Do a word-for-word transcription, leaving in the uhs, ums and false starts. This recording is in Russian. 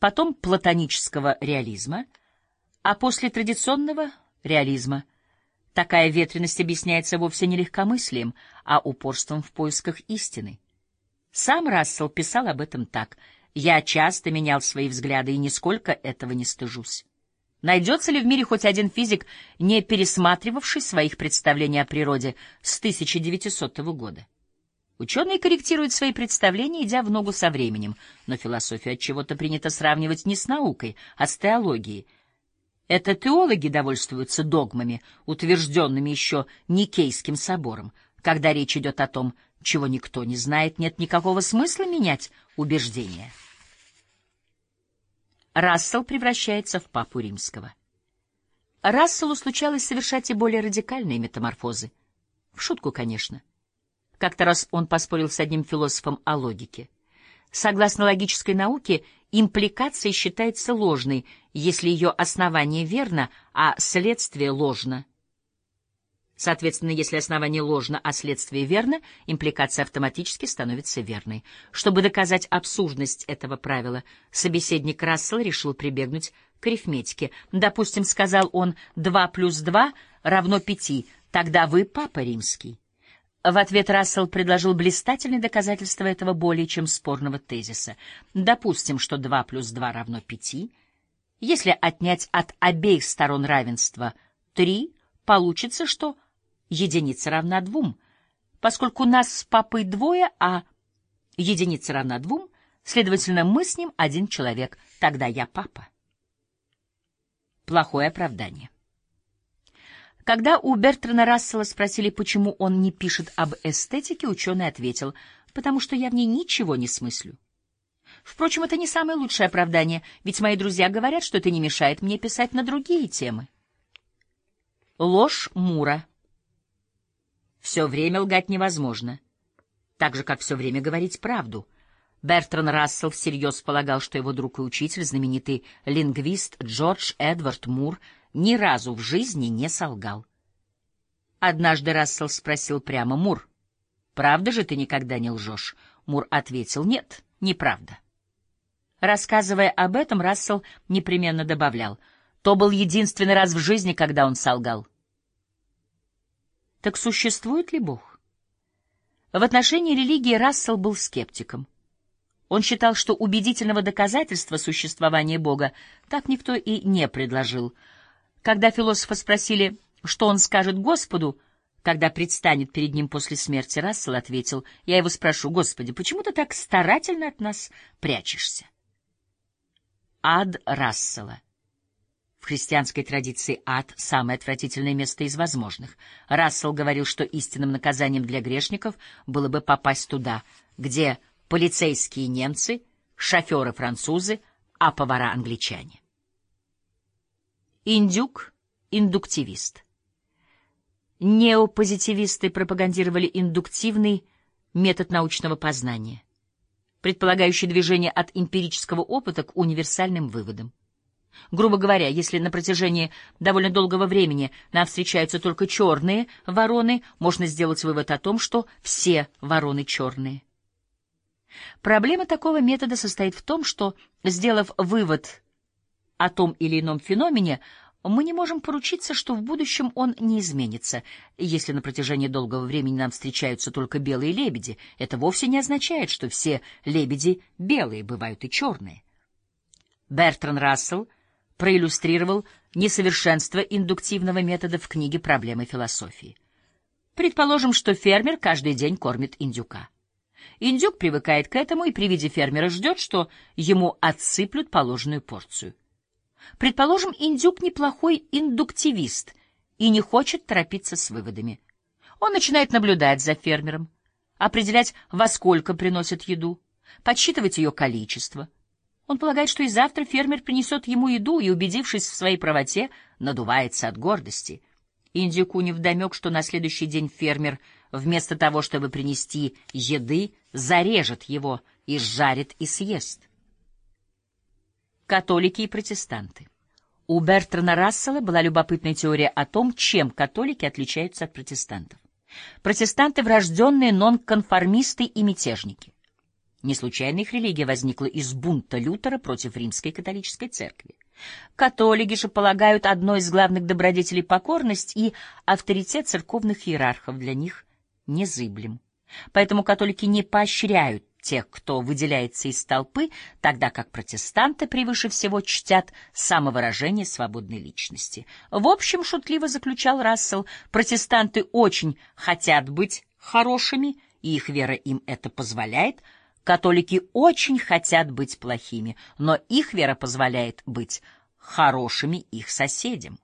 потом платонического реализма, а после традиционного реализма. Такая ветренность объясняется вовсе не легкомыслием, а упорством в поисках истины. Сам Рассел писал об этом так: «Я часто менял свои взгляды и нисколько этого не стыжусь». Найдется ли в мире хоть один физик, не пересматривавший своих представлений о природе с тысяча девятисотого года? Ученые корректируют свои представления, идя в ногу со временем, но философию отчего-то принято сравнивать не с наукой, а с теологией. Это теологи довольствуются догмами, утвержденными еще Никейским собором. Когда речь идет о том, чего никто не знает, нет никакого смысла менять убеждения. Рассел превращается в папу римского. Расселу случалось совершать и более радикальные метаморфозы. В шутку, конечно. Как-то раз он поспорил с одним философом о логике. Согласно логической науке, импликация считается ложной, если ее основание верно, а следствие ложно. Соответственно, если основание ложно, а следствие верно, импликация автоматически становится верной. Чтобы доказать абсурдность этого правила, собеседник Рассела решил прибегнуть к арифметике. Допустим, сказал он, два плюс два равно пяти, тогда вы папа римский. В ответ Рассел предложил блистательные доказательства этого более чем спорного тезиса. Допустим, что два плюс два равно пяти. Если отнять от обеих сторон равенства три, получится, что единица равна двум. Поскольку нас с папой двое, а единица равна двум, следовательно, мы с ним один человек. Тогда я папа. Плохое оправдание. Когда у Бертрана Рассела спросили, почему он не пишет об эстетике, ученый ответил: «Потому что я в ней ничего не смыслю». Впрочем, это не самое лучшее оправдание, ведь мои друзья говорят, что это не мешает мне писать на другие темы. Ложь Мура. Все время лгать невозможно, так же, как все время говорить правду. Бертран Рассел всерьез полагал, что его друг и учитель, знаменитый лингвист Джордж Эдвард Мур, ни разу в жизни не солгал. Однажды Рассел спросил прямо: «Мур, правда же ты никогда не лжешь?» Мур ответил: «Нет, неправда». Рассказывая об этом, Рассел непременно добавлял: «То был единственный раз в жизни, когда он солгал». Так существует ли Бог? В отношении религии Рассел был скептиком. Он считал, что убедительного доказательства существования Бога так никто и не предложил. Когда философа спросили, что он скажет Господу, когда предстанет перед ним после смерти, Рассел ответил: «Я его спрошу: Господи, почему ты так старательно от нас прячешься?» Ад Рассела. В христианской традиции ад — самое отвратительное место из возможных. Рассел говорил, что истинным наказанием для грешников было бы попасть туда, где полицейские немцы, шоферы французы, а повара англичане. Индюк — индуктивист. Неопозитивисты пропагандировали индуктивный метод научного познания, предполагающий движение от эмпирического опыта к универсальным выводам. Грубо говоря, если на протяжении довольно долгого времени нам встречаются только черные вороны, можно сделать вывод о том, что все вороны черные. Проблема такого метода состоит в том, что, сделав вывод о том или ином феномене, мы не можем поручиться, что в будущем он не изменится. Если на протяжении долгого времени нам встречаются только белые лебеди, это вовсе не означает, что все лебеди белые, бывают и черные. Бертран Рассел проиллюстрировал несовершенство индуктивного метода в книге «Проблемы философии». Предположим, что фермер каждый день кормит индюка. Индюк привыкает к этому и при виде фермера ждет, что ему отсыплют положенную порцию. Предположим, индюк неплохой индуктивист и не хочет торопиться с выводами. Он начинает наблюдать за фермером, определять, во сколько приносит еду, подсчитывать ее количество. Он полагает, что и завтра фермер принесет ему еду, и, убедившись в своей правоте, надувается от гордости. Индюку невдомек, что на следующий день фермер, вместо того, чтобы принести еды, зарежет его и сжарит и съест. Католики и протестанты. У Бертрана Рассела была любопытная теория о том, чем католики отличаются от протестантов. Протестанты — врожденные нонконформисты и мятежники. Не случайно их религия возникла из бунта Лютера против римской католической церкви. Католики же полагают одной из главных добродетелей покорность, и авторитет церковных иерархов для них незыблем. Поэтому католики не поощряют тех, кто выделяется из толпы, тогда как протестанты превыше всего чтят самовыражение свободной личности. В общем, шутливо заключал Рассел, протестанты очень хотят быть хорошими, и их вера им это позволяет. Католики очень хотят быть плохими, но их вера позволяет быть хорошими их соседям.